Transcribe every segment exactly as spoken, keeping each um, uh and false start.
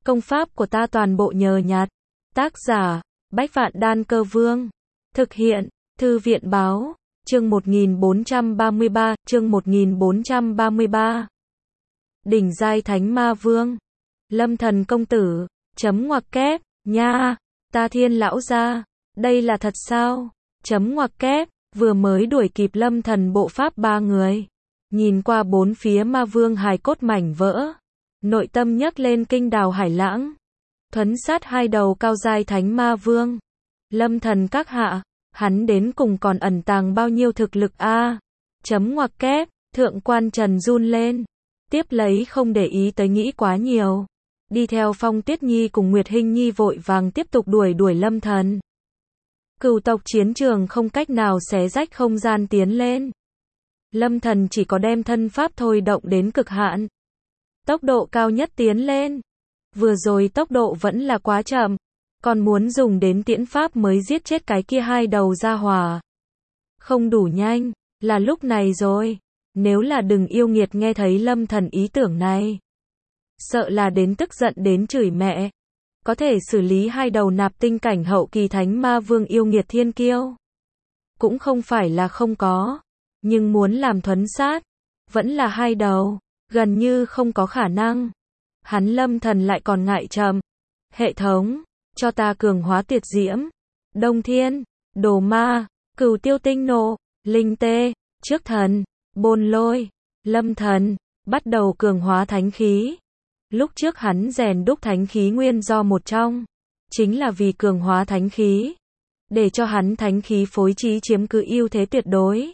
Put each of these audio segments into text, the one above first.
Công pháp của ta toàn bộ nhờ nhặt. Tác giả, Bách Vạn Đan Cơ Vương. Thực hiện, Thư viện Báo. Chương một nghìn bốn trăm ba mươi ba, chương một nghìn bốn trăm ba mươi ba. Đỉnh giai Thánh Ma Vương. Lâm Thần công tử, chấm ngoặc kép, nha, ta Thiên lão gia, đây là thật sao? Chấm ngoặc kép, vừa mới đuổi kịp Lâm Thần bộ pháp ba người. Nhìn qua bốn phía ma vương hài cốt mảnh vỡ. Nội tâm nhấc lên kinh đào hải lãng. Thuấn sát hai đầu cao giai Thánh Ma Vương. Lâm Thần các hạ, hắn đến cùng còn ẩn tàng bao nhiêu thực lực a? À? Chấm ngoặc kép, thượng quan Trần run lên. Tiếp lấy không để ý tới nghĩ quá nhiều. Đi theo Phong Tiết Nhi cùng Nguyệt Hinh Nhi vội vàng tiếp tục đuổi đuổi Lâm Thần. Cửu tộc chiến trường không cách nào xé rách không gian tiến lên. Lâm Thần chỉ có đem thân pháp thôi động đến cực hạn. Tốc độ cao nhất tiến lên. Vừa rồi tốc độ vẫn là quá chậm. Còn muốn dùng đến tiễn pháp mới giết chết cái kia hai đầu ra hỏa. Không đủ nhanh, là lúc này rồi. Nếu là đừng yêu nghiệt nghe thấy Lâm Thần ý tưởng này. Sợ là đến tức giận đến chửi mẹ. Có thể xử lý hai đầu nạp tinh cảnh hậu kỳ Thánh Ma Vương yêu nghiệt thiên kiêu. Cũng không phải là không có. Nhưng muốn làm thuấn sát. Vẫn là hai đầu. Gần như không có khả năng. Hắn Lâm Thần lại còn ngại chậm. Hệ thống, cho ta cường hóa tuyệt diễm. Đông Thiên, Đồ Ma, Cửu Tiêu Tinh Nộ, Linh Tê, Trước Thần, Bôn Lôi, Lâm Thần, bắt đầu cường hóa thánh khí. Lúc trước hắn rèn đúc thánh khí nguyên do một trong, chính là vì cường hóa thánh khí. Để cho hắn thánh khí phối trí chiếm cứ ưu thế tuyệt đối.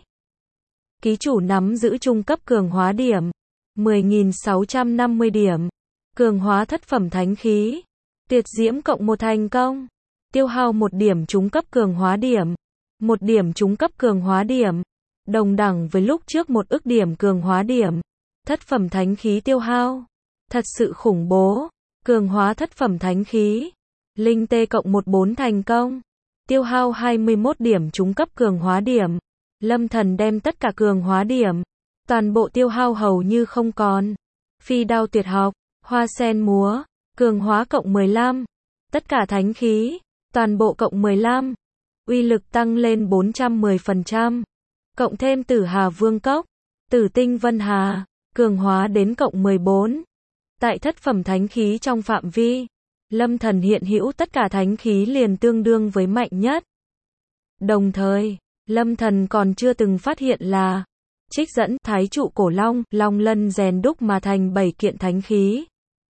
Ký chủ nắm giữ trung cấp cường hóa điểm. mười nghìn sáu trăm năm mươi điểm. Cường hóa thất phẩm thánh khí. Tuyệt diễm cộng một thành công. Tiêu hao một điểm trung cấp cường hóa điểm. Một điểm trung cấp cường hóa điểm. Đồng đẳng với lúc trước một ức điểm cường hóa điểm. Thất phẩm thánh khí tiêu hao. Thật sự khủng bố. Cường hóa thất phẩm thánh khí. Linh tê cộng một bốn thành công. Tiêu hao hai mươi mốt điểm trung cấp cường hóa điểm. Lâm Thần đem tất cả cường hóa điểm. Toàn bộ tiêu hao hầu như không còn. Phi đao tuyệt học, hoa sen múa, cường hóa cộng mười lăm. Tất cả thánh khí, toàn bộ cộng mười lăm. Uy lực tăng lên bốn trăm mười phần trăm. Cộng thêm Tử Hà Vương Cốc, Tử Tinh Vân Hà, cường hóa đến cộng mười bốn. Tại thất phẩm thánh khí trong phạm vi, Lâm Thần hiện hữu tất cả thánh khí liền tương đương với mạnh nhất. Đồng thời, Lâm Thần còn chưa từng phát hiện là trích dẫn Thái trụ cổ long, long lân rèn đúc mà thành bảy kiện thánh khí.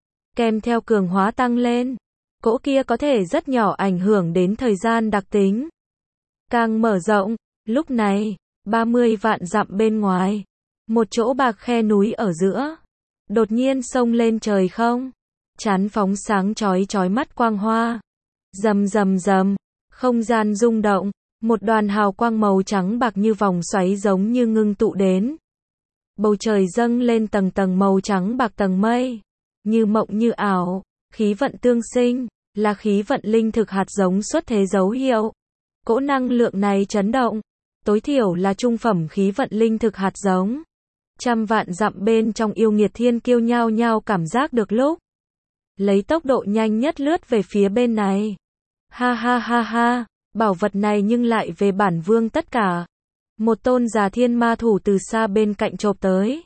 Kèm theo cường hóa tăng lên, cỗ kia có thể rất nhỏ ảnh hưởng đến thời gian đặc tính. Càng mở rộng, lúc này, ba mươi vạn dặm bên ngoài, một chỗ bạc khe núi ở giữa, đột nhiên xông lên trời không, chán phóng sáng chói chói mắt quang hoa. Rầm rầm rầm, không gian rung động. Một đoàn hào quang màu trắng bạc như vòng xoáy giống như ngưng tụ đến. Bầu trời dâng lên tầng tầng màu trắng bạc tầng mây. Như mộng như ảo, khí vận tương sinh, là khí vận linh thực hạt giống xuất thế dấu hiệu. Cỗ năng lượng này chấn động, tối thiểu là trung phẩm khí vận linh thực hạt giống. Trăm vạn dặm bên trong yêu nghiệt thiên kiêu nhao nhao cảm giác được lúc. Lấy tốc độ nhanh nhất lướt về phía bên này. Ha ha ha ha. Bảo vật này nhưng lại về bản vương tất cả. Một tôn già thiên ma thủ từ xa bên cạnh chộp tới.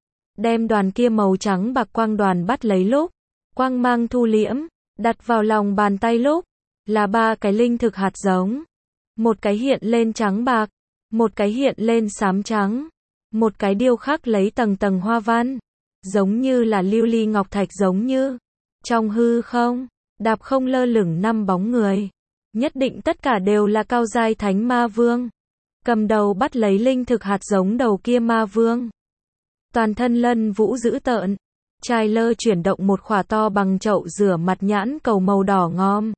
Đem đoàn kia màu trắng bạc quang đoàn bắt lấy lúc. Quang mang thu liễm. Đặt vào lòng bàn tay lúc. Là ba cái linh thực hạt giống. Một cái hiện lên trắng bạc. Một cái hiện lên xám trắng. Một cái điêu khắc lấy tầng tầng hoa văn. Giống như là lưu ly ngọc thạch giống như. Trong hư không. Đạp không lơ lửng năm bóng người. Nhất định tất cả đều là cao giai Thánh Ma Vương. Cầm đầu bắt lấy linh thực hạt giống đầu kia ma vương. Toàn thân lân vũ dữ tợn. Trai lơ chuyển động một khỏa to bằng chậu rửa mặt nhãn cầu màu đỏ ngòm.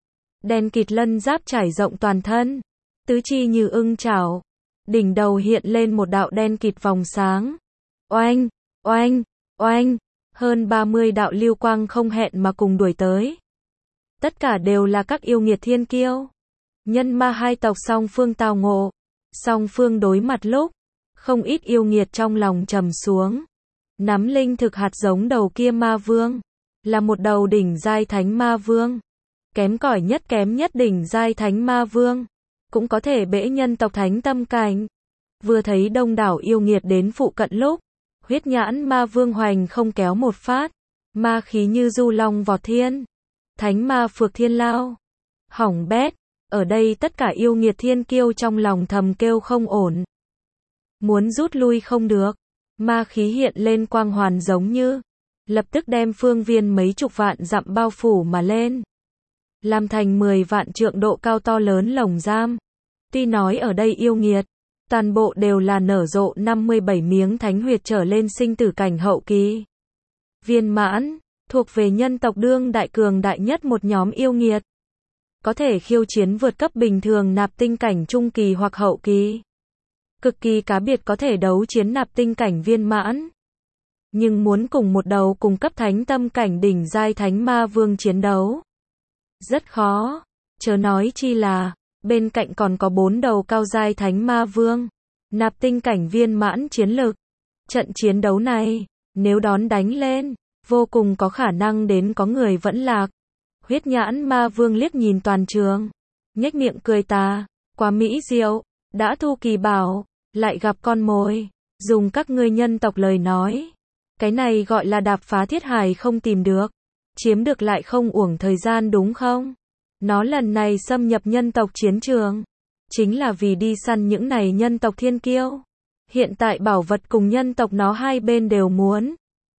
Đen kịt lân giáp trải rộng toàn thân. Tứ chi như ưng chảo. Đỉnh đầu hiện lên một đạo đen kịt vòng sáng. Oanh, oanh, oanh. Hơn ba mươi đạo lưu quang không hẹn mà cùng đuổi tới. Tất cả đều là các yêu nghiệt thiên kiêu. Nhân ma hai tộc song phương tao ngộ. Song phương đối mặt lúc. Không ít yêu nghiệt trong lòng trầm xuống. Nắm linh thực hạt giống đầu kia ma vương. là một đầu đỉnh giai thánh ma vương. Kém cỏi nhất kém nhất đỉnh giai thánh ma vương, cũng có thể bễ nhân tộc thánh tâm cảnh. Vừa thấy đông đảo yêu nghiệt đến phụ cận lúc, huyết nhãn ma vương hoành không kéo một phát, ma khí như du long vọt thiên. Thánh ma phược thiên lao. Hỏng bét, ở đây tất cả yêu nghiệt thiên kiêu trong lòng thầm kêu không ổn. Muốn rút lui không được, ma khí hiện lên quang hoàn giống như, lập tức đem phương viên mấy chục vạn dặm bao phủ mà lên. Làm thành mười vạn trượng độ cao to lớn lồng giam. Tuy nói ở đây yêu nghiệt, toàn bộ đều là nở rộ năm mươi bảy miếng thánh huyệt trở lên sinh tử cảnh hậu kỳ. Viên mãn, thuộc về nhân tộc đương đại cường đại nhất một nhóm yêu nghiệt. Có thể khiêu chiến vượt cấp bình thường nạp tinh cảnh trung kỳ hoặc hậu kỳ. Cực kỳ cá biệt có thể đấu chiến nạp tinh cảnh viên mãn. Nhưng muốn cùng một đầu cùng cấp thánh tâm cảnh đỉnh giai thánh ma vương chiến đấu, rất khó, chớ nói chi là, bên cạnh còn có bốn đầu cao giai thánh ma vương, nạp tinh cảnh viên mãn chiến lực. Trận chiến đấu này, nếu đón đánh lên, vô cùng có khả năng đến có người vẫn lạc. Huyết nhãn ma vương liếc nhìn toàn trường, nhếch miệng cười tà, quá mỹ diệu, đã thu kỳ bảo, lại gặp con mồi, dùng các ngươi nhân tộc lời nói. Cái này gọi là đạp phá thiết hải không tìm được, chiếm được lại không uổng thời gian đúng không? Nó lần này xâm nhập nhân tộc chiến trường, chính là vì đi săn những này nhân tộc thiên kiêu. Hiện tại bảo vật cùng nhân tộc nó hai bên đều muốn.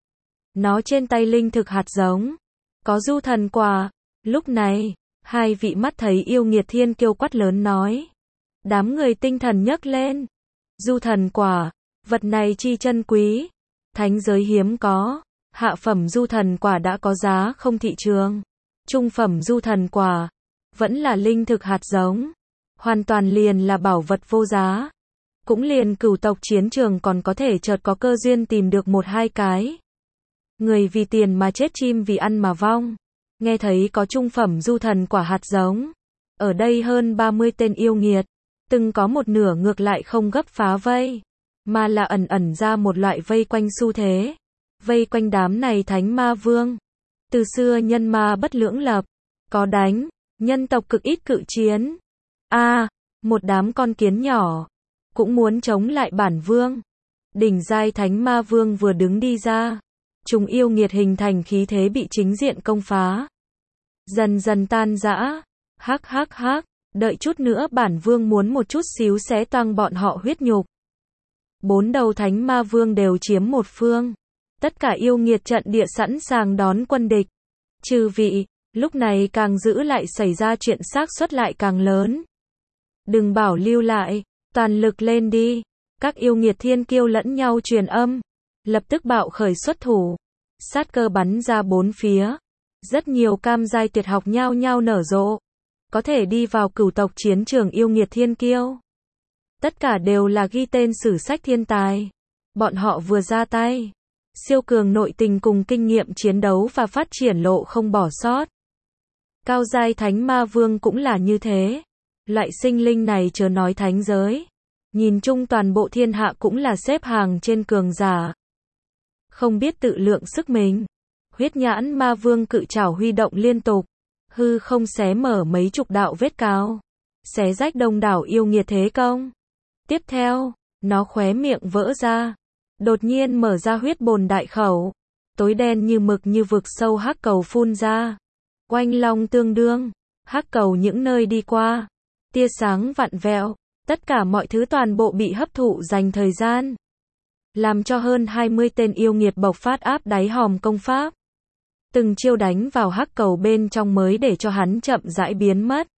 Nó trên tay linh thực hạt giống, có du thần quả. Lúc này, hai vị mắt thấy yêu nghiệt thiên kiêu quát lớn nói. Đám người tinh thần nhấc lên. Du thần quả, vật này chi chân quý, thánh giới hiếm có. Hạ phẩm du thần quả đã có giá không thị trường. Trung phẩm du thần quả, vẫn là linh thực hạt giống. Hoàn toàn liền là bảo vật vô giá. Cũng liền cửu tộc chiến trường còn có thể chợt có cơ duyên tìm được một hai cái. Người vì tiền mà chết, chim vì ăn mà vong. Nghe thấy có trung phẩm du thần quả hạt giống. Ở đây hơn ba mươi tên yêu nghiệt. Từng có một nửa ngược lại không gấp phá vây. Mà là ẩn ẩn ra một loại vây quanh xu thế. Vây quanh đám này thánh ma vương. Từ xưa nhân ma bất lưỡng lập. Có đánh, nhân tộc cực ít cự chiến. A, à, một đám con kiến nhỏ. Cũng muốn chống lại bản vương. Đỉnh giai thánh ma vương vừa đứng đi ra. Chúng yêu nghiệt hình thành khí thế bị chính diện công phá. Dần dần tan rã. Hắc hắc hắc, đợi chút nữa bản vương muốn một chút xíu xé toang bọn họ huyết nhục. Bốn đầu thánh ma vương đều chiếm một phương. Tất cả yêu nghiệt trận địa sẵn sàng đón quân địch. Chư vị, lúc này càng giữ lại xảy ra chuyện xác suất lại càng lớn. Đừng bảo lưu lại, toàn lực lên đi. Các yêu nghiệt thiên kiêu lẫn nhau truyền âm. Lập tức bạo khởi xuất thủ. Sát cơ bắn ra bốn phía. Rất nhiều cam giai tuyệt học nhao nhao nở rộ. Có thể đi vào cửu tộc chiến trường yêu nghiệt thiên kiêu. Tất cả đều là ghi tên sử sách thiên tài. Bọn họ vừa ra tay. Siêu cường nội tình cùng kinh nghiệm chiến đấu và phát triển lộ không bỏ sót. Cao giai thánh ma vương cũng là như thế. Loại sinh linh này chớ nói thánh giới. Nhìn chung toàn bộ thiên hạ cũng là xếp hàng trên cường giả. Không biết tự lượng sức mình. Huyết nhãn ma vương cự trảo huy động liên tục. Hư không xé mở mấy chục đạo vết cao. Xé rách đông đảo yêu nghiệt thế công. Tiếp theo, nó khóe miệng vỡ ra. Đột nhiên mở ra huyết bồn đại khẩu. Tối đen như mực như vực sâu hắc cầu phun ra. Oanh long tương đương. Hắc cầu những nơi đi qua. Tia sáng vặn vẹo. Tất cả mọi thứ toàn bộ bị hấp thụ dành thời gian. Làm cho hơn hai mươi tên yêu nghiệt bộc phát áp đáy hòm công pháp. Từng chiêu đánh vào hắc cầu bên trong mới để cho hắn chậm rãi biến mất.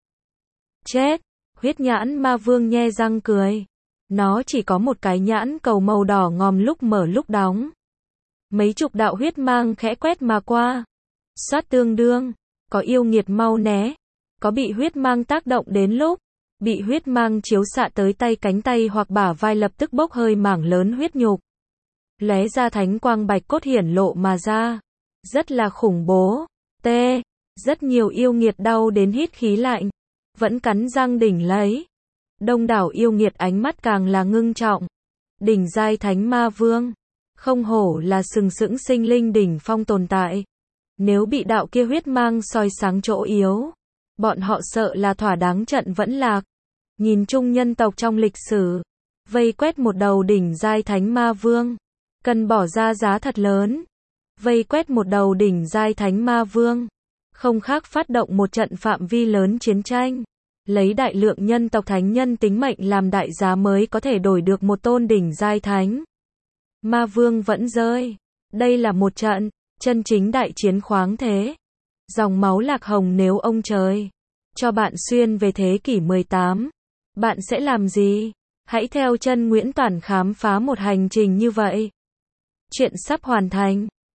Chết! Huyết nhãn ma vương nhe răng cười. Nó chỉ có một cái nhãn cầu màu đỏ ngòm lúc mở lúc đóng. Mấy chục đạo huyết mang khẽ quét mà qua. Xoát tương đương. Có yêu nghiệt mau né. Có bị huyết mang tác động đến lúc. Bị huyết mang chiếu xạ tới tay cánh tay hoặc bả vai lập tức bốc hơi mảng lớn huyết nhục. Lóe ra thánh quang bạch cốt hiển lộ mà ra. Rất là khủng bố. T. Rất nhiều yêu nghiệt đau đến hít khí lạnh. Vẫn cắn răng đỉnh lấy. Đông đảo yêu nghiệt ánh mắt càng là ngưng trọng. Đỉnh giai thánh ma vương. Không hổ là sừng sững sinh linh đỉnh phong tồn tại. Nếu bị đạo kia huyết mang soi sáng chỗ yếu, bọn họ sợ là thỏa đáng trận vẫn lạc. Nhìn chung nhân tộc trong lịch sử, vây quét một đầu đỉnh giai thánh ma vương, cần bỏ ra giá thật lớn. Vây quét một đầu đỉnh giai thánh ma vương, không khác phát động một trận phạm vi lớn chiến tranh, lấy đại lượng nhân tộc thánh nhân tính mệnh làm đại giá mới có thể đổi được một tôn đỉnh giai thánh ma vương vẫn rơi. Đây là một trận chân chính đại chiến khoáng thế. Dòng máu lạc hồng, nếu ông trời cho bạn xuyên về thế kỷ mười tám, bạn sẽ làm gì? Hãy theo chân Nguyễn Toản khám phá một hành trình như vậy. Chuyện sắp hoàn thành.